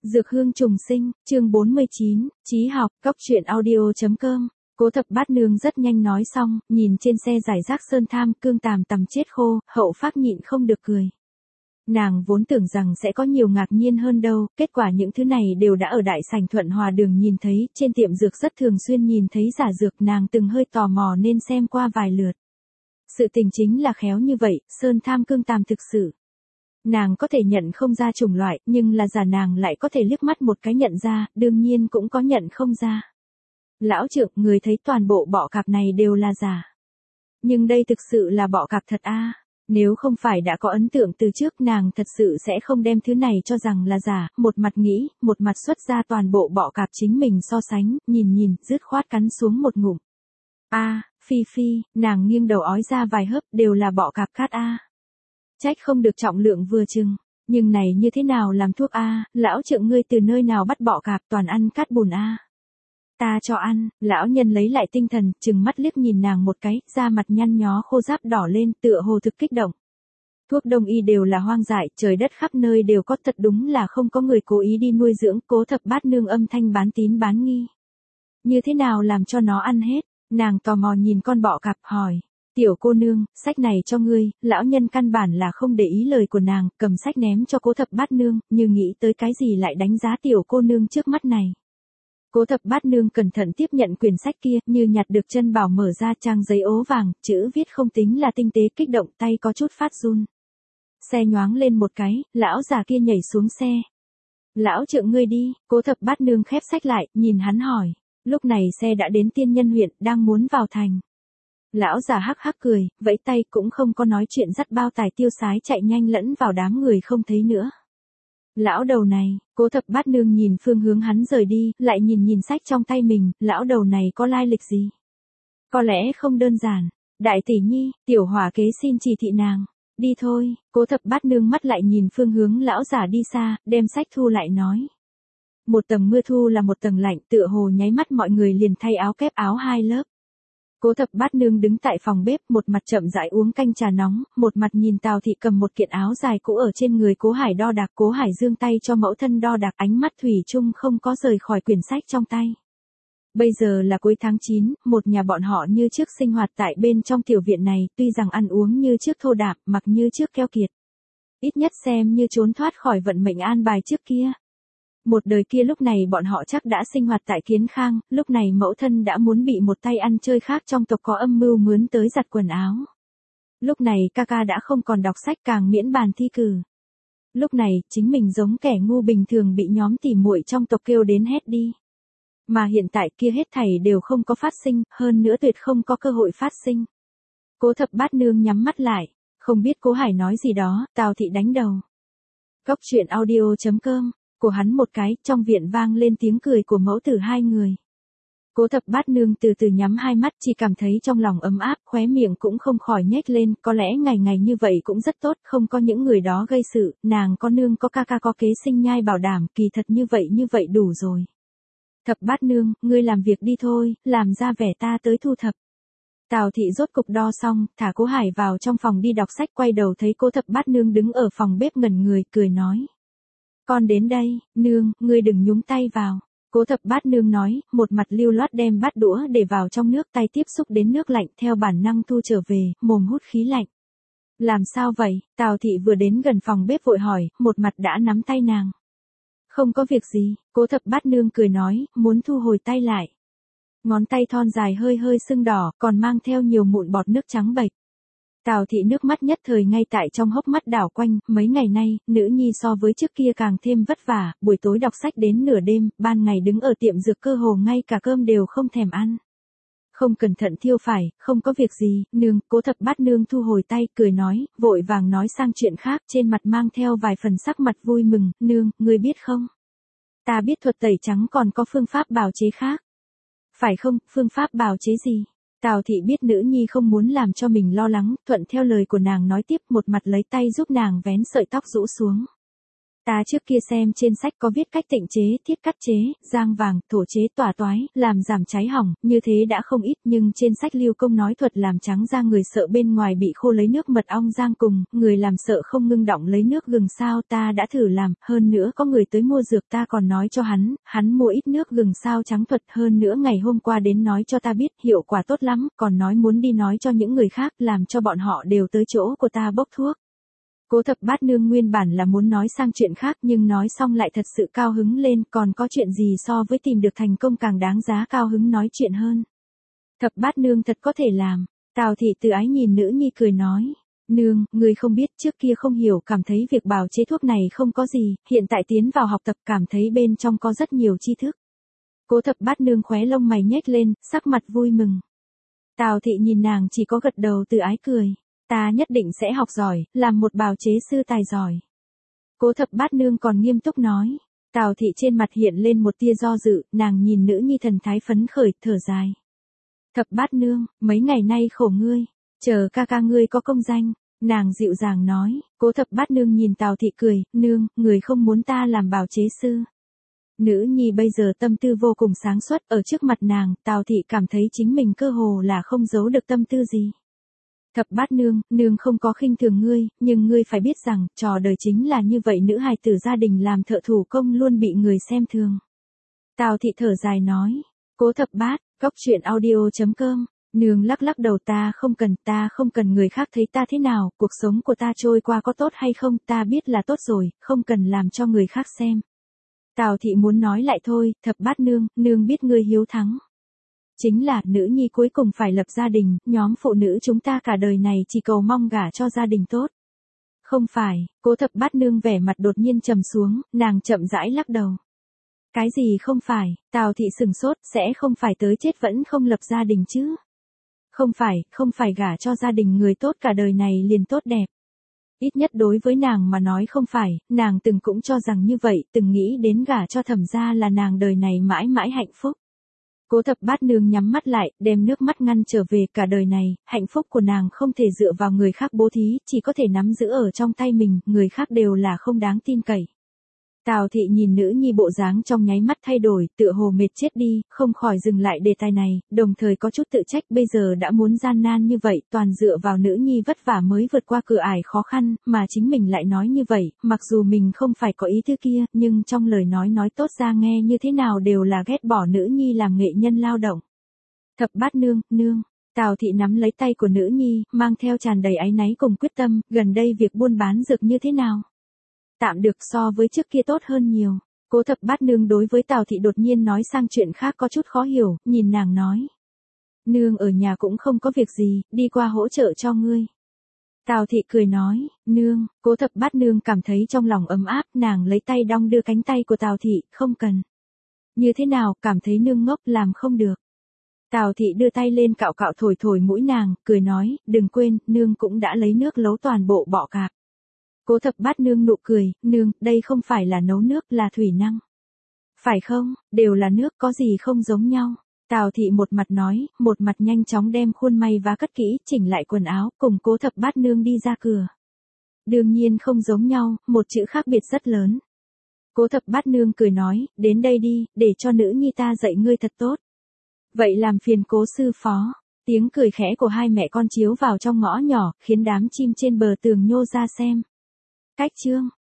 Dược hương trùng sinh, chương 49, Chí học, cóc truyện audio.com. Cố Thập Bát Nương rất nhanh nói xong, nhìn trên xe giải rác sơn tham, cương tàm tằm chết khô, Hậu Phác nhịn không được cười. Nàng vốn tưởng rằng sẽ có nhiều ngạc nhiên hơn đâu, kết quả những thứ này đều đã ở đại sảnh Thuận Hòa Đường nhìn thấy, trên tiệm dược rất thường xuyên nhìn thấy giả dược, nàng từng hơi tò mò nên xem qua vài lượt. Sự tình chính là khéo như vậy, sơn tham cương tàm thực sự. Nàng có thể nhận không ra chủng loại, nhưng là giả nàng lại có thể liếc mắt một cái nhận ra, đương nhiên cũng có nhận không ra. Lão Trượng, người thấy toàn bộ bọ cạp này đều là giả. Nhưng đây thực sự là bọ cạp thật a. Nếu không phải đã có ấn tượng từ trước, nàng thật sự sẽ không đem thứ này cho rằng là giả, một mặt nghĩ, một mặt xuất ra toàn bộ bọ cạp chính mình so sánh, nhìn, dứt khoát cắn xuống một ngụm. Phi phi, nàng nghiêng đầu ói ra vài hớp, đều là bọ cạp cát a. Trách không được trọng lượng vừa chừng, nhưng này như thế nào làm thuốc a, lão Trượng ngươi từ nơi nào bắt bọ cạp, toàn ăn cát bùn a. Ta cho ăn, lão nhân lấy lại tinh thần, chừng mắt liếc nhìn nàng một cái, da mặt nhăn nhó khô ráp đỏ lên, tựa hồ thực kích động. Thuốc đông y đều là hoang dại, trời đất khắp nơi đều có, thật đúng là không có người cố ý đi nuôi dưỡng. Cố Thập Bát Nương âm thanh bán tín bán nghi. Như thế nào làm cho nó ăn hết? Nàng tò mò nhìn con bọ cạp hỏi. Tiểu cô nương, sách này cho ngươi. Lão nhân căn bản là không để ý lời của nàng, cầm sách ném cho Cố Thập Bát Nương, như nghĩ tới cái gì lại đánh giá tiểu cô nương trước mắt này. Cố Thập Bát Nương cẩn thận tiếp nhận quyển sách kia, như nhặt được chân bảo, mở ra trang giấy ố vàng, chữ viết không tính là tinh tế, kích động, tay có chút phát run. Xe nhoáng lên một cái, lão già kia nhảy xuống xe. Lão Trượng ngươi đi. Cố Thập Bát Nương khép sách lại, nhìn hắn hỏi. Lúc này xe đã đến Tiên Nhân huyện, đang muốn vào thành. Lão già hắc hắc cười, vẫy tay, cũng không có nói chuyện, dắt bao tài tiêu sái chạy nhanh lẫn vào đám người không thấy nữa. Lão đầu này, Cố Thập Bát Nương nhìn phương hướng hắn rời đi, lại nhìn sách trong tay mình, lão đầu này có lai lịch gì? Có lẽ không đơn giản. Đại tỷ nhi, tiểu hỏa kế xin chỉ thị nàng. Đi thôi. Cố Thập Bát Nương mắt lại nhìn phương hướng lão giả đi xa, đem sách thu lại nói. Một tầng mưa thu là một tầng lạnh, tựa hồ nháy mắt mọi người liền thay áo kép áo hai lớp. Cố Thập Bát Nương đứng tại phòng bếp, một mặt chậm rãi uống canh trà nóng, một mặt nhìn Tào thị cầm một kiện áo dài cũ ở trên người Cố Hải đo đạc. Cố Hải giương tay cho mẫu thân đo đạc, ánh mắt thủy chung không có rời khỏi quyển sách trong tay. Bây giờ là cuối tháng 9, một nhà bọn họ như trước sinh hoạt tại bên trong tiểu viện này, tuy rằng ăn uống như trước thô đạp, mặc như trước keo kiệt. Ít nhất xem như trốn thoát khỏi vận mệnh an bài trước kia. Một đời kia lúc này bọn họ chắc đã sinh hoạt tại Kiến Khang, lúc này mẫu thân đã muốn bị một tay ăn chơi khác trong tộc có âm mưu mướn tới giặt quần áo. Lúc này ca ca đã không còn đọc sách, càng miễn bàn thi cử. Lúc này, chính mình giống kẻ ngu bình thường bị nhóm tỉ muội trong tộc kêu đến hét đi. Mà hiện tại kia hết thảy đều không có phát sinh, hơn nữa tuyệt không có cơ hội phát sinh. Cố Thập Bát Nương nhắm mắt lại, không biết Cố Hải nói gì đó, Tào thị đánh đầu. Cóc truyện audio.com. Của hắn một cái, trong viện vang lên tiếng cười của mẫu tử hai người. Cố Thập Bát Nương từ từ nhắm hai mắt, chỉ cảm thấy trong lòng ấm áp, khóe miệng cũng không khỏi nhếch lên, có lẽ ngày như vậy cũng rất tốt, không có những người đó gây sự, nàng có nương có ca ca có kế sinh nhai bảo đảm, kỳ thật như vậy đủ rồi. Thập Bát Nương, ngươi làm việc đi thôi, làm ra vẻ ta tới thu thập. Tào thị rốt cục đo xong, thả Cố Hải vào trong phòng đi đọc sách, quay đầu thấy Cố Thập Bát Nương đứng ở phòng bếp ngẩn người, cười nói. Con đến đây, nương, ngươi đừng nhúng tay vào. Cố Thập Bát Nương nói, một mặt lưu loát đem bát đũa để vào trong nước, tay tiếp xúc đến nước lạnh, theo bản năng thu trở về, mồm hút khí lạnh. Làm sao vậy? Tào thị vừa đến gần phòng bếp vội hỏi, một mặt đã nắm tay nàng. Không có việc gì. Cố Thập Bát Nương cười nói, muốn thu hồi tay lại. Ngón tay thon dài hơi sưng đỏ, còn mang theo nhiều mụn bọt nước trắng bệch. Tào thị nước mắt nhất thời ngay tại trong hốc mắt đảo quanh, mấy ngày nay, nữ nhi so với trước kia càng thêm vất vả, buổi tối đọc sách đến nửa đêm, ban ngày đứng ở tiệm dược cơ hồ ngay cả cơm đều không thèm ăn. Không cẩn thận thiêu phải, không có việc gì, nương. Cố Thập Bát Nương thu hồi tay, cười nói, vội vàng nói sang chuyện khác, trên mặt mang theo vài phần sắc mặt vui mừng, nương, ngươi biết không? Ta biết thuật tẩy trắng còn có phương pháp bào chế khác. Phải không, phương pháp bào chế gì? Tào thị biết nữ nhi không muốn làm cho mình lo lắng, thuận theo lời của nàng nói tiếp, một mặt lấy tay giúp nàng vén sợi tóc rũ xuống. Ta trước kia xem trên sách có viết cách tịnh chế, thiết cắt chế, giang vàng, thổ chế, tỏa toái, làm giảm cháy hỏng, như thế đã không ít, nhưng trên sách Lưu Công nói thuật làm trắng da người sợ bên ngoài bị khô lấy nước mật ong giang cùng, người làm sợ không ngưng đọng lấy nước gừng sao, ta đã thử làm, hơn nữa có người tới mua dược ta còn nói cho hắn mua ít nước gừng sao trắng thuật, hơn nữa ngày hôm qua đến nói cho ta biết hiệu quả tốt lắm, còn nói muốn đi nói cho những người khác, làm cho bọn họ đều tới chỗ của ta bốc thuốc. Cố Thập Bát Nương nguyên bản là muốn nói sang chuyện khác nhưng nói xong lại thật sự cao hứng lên, còn có chuyện gì so với tìm được thành công càng đáng giá cao hứng nói chuyện hơn. Thập Bát Nương thật có thể làm. Tào Thị Từ Ái nhìn nữ nhi cười nói. Nương, người không biết trước kia không hiểu cảm thấy việc bào chế thuốc này không có gì, hiện tại tiến vào học tập cảm thấy bên trong có rất nhiều tri thức. Cố Thập Bát Nương khóe lông mày nhếch lên, sắc mặt vui mừng. Tào Thị nhìn nàng chỉ có gật đầu Từ Ái cười. Ta nhất định sẽ học giỏi, làm một bào chế sư tài giỏi. Cố Thập Bát Nương còn nghiêm túc nói. Tào Thị trên mặt hiện lên một tia do dự, nàng nhìn nữ nhi thần thái phấn khởi, thở dài. Thập Bát Nương, mấy ngày nay khổ ngươi, chờ ca ca ngươi có công danh, nàng dịu dàng nói. Cố Thập Bát Nương nhìn Tào Thị cười, nương, người không muốn ta làm bào chế sư. Nữ nhi bây giờ tâm tư vô cùng sáng suốt, ở trước mặt nàng, Tào Thị cảm thấy chính mình cơ hồ là không giấu được tâm tư gì. Thập Bát Nương, nương không có khinh thường ngươi, nhưng ngươi phải biết rằng, trò đời chính là như vậy, nữ hài tử gia đình làm thợ thủ công luôn bị người xem thường. Tào Thị thở dài nói. Cố Thập Bát, goctruyện.audio.com. Nương lắc lắc đầu, ta không cần người khác thấy ta thế nào, cuộc sống của ta trôi qua có tốt hay không, ta biết là tốt rồi, không cần làm cho người khác xem. Tào Thị muốn nói lại thôi, Thập Bát Nương, nương biết ngươi hiếu thắng. Chính là, nữ nhi cuối cùng phải lập gia đình, nhóm phụ nữ chúng ta cả đời này chỉ cầu mong gả cho gia đình tốt. Không phải, Cố Thập Bát Nương vẻ mặt đột nhiên trầm xuống, nàng chậm rãi lắc đầu. Cái gì không phải, Tào Thị sừng sốt, sẽ không phải tới chết vẫn không lập gia đình chứ. Không phải gả cho gia đình người tốt cả đời này liền tốt đẹp. Ít nhất đối với nàng mà nói không phải, nàng từng cũng cho rằng như vậy, từng nghĩ đến gả cho Thẩm gia là nàng đời này mãi mãi hạnh phúc. Cố Thập Bát Nương nhắm mắt lại, đem nước mắt ngăn trở về, cả đời này, hạnh phúc của nàng không thể dựa vào người khác bố thí, chỉ có thể nắm giữ ở trong tay mình, người khác đều là không đáng tin cậy. Tào Thị nhìn nữ nhi bộ dáng trong nháy mắt thay đổi, tựa hồ mệt chết đi, không khỏi dừng lại đề tài này, đồng thời có chút tự trách bây giờ đã muốn gian nan như vậy, toàn dựa vào nữ nhi vất vả mới vượt qua cửa ải khó khăn, mà chính mình lại nói như vậy, mặc dù mình không phải có ý thứ kia, nhưng trong lời nói tốt ra nghe như thế nào đều là ghét bỏ nữ nhi làm nghệ nhân lao động. Thập Bát Nương, nương. Tào Thị nắm lấy tay của nữ nhi, mang theo tràn đầy áy náy cùng quyết tâm, gần đây việc buôn bán dược như thế nào? Tạm được, so với trước kia tốt hơn nhiều. Cố Thập Bát Nương đối với Tào Thị đột nhiên nói sang chuyện khác có chút khó hiểu, nhìn nàng nói. Nương ở nhà cũng không có việc gì, đi qua hỗ trợ cho ngươi. Tào Thị cười nói, nương, Cố Thập Bát Nương cảm thấy trong lòng ấm áp, nàng lấy tay đong đưa cánh tay của Tào Thị, không cần. Như thế nào, cảm thấy nương ngốc làm không được. Tào Thị đưa tay lên cạo cạo thổi mũi nàng, cười nói, đừng quên, nương cũng đã lấy nước nấu toàn bộ bọ cạp. Cố Thập Bát Nương nụ cười, nương, đây không phải là nấu nước, là thủy năng. Phải không, đều là nước, có gì không giống nhau. Tào Thị một mặt nói, một mặt nhanh chóng đem khuôn may vá cất kỹ, chỉnh lại quần áo, cùng Cố Thập Bát Nương đi ra cửa. Đương nhiên không giống nhau, một chữ khác biệt rất lớn. Cố Thập Bát Nương cười nói, đến đây đi, để cho nữ nhi ta dạy ngươi thật tốt. Vậy làm phiền Cố sư phó. Tiếng cười khẽ của hai mẹ con chiếu vào trong ngõ nhỏ, khiến đám chim trên bờ tường nhô ra xem. Cách chương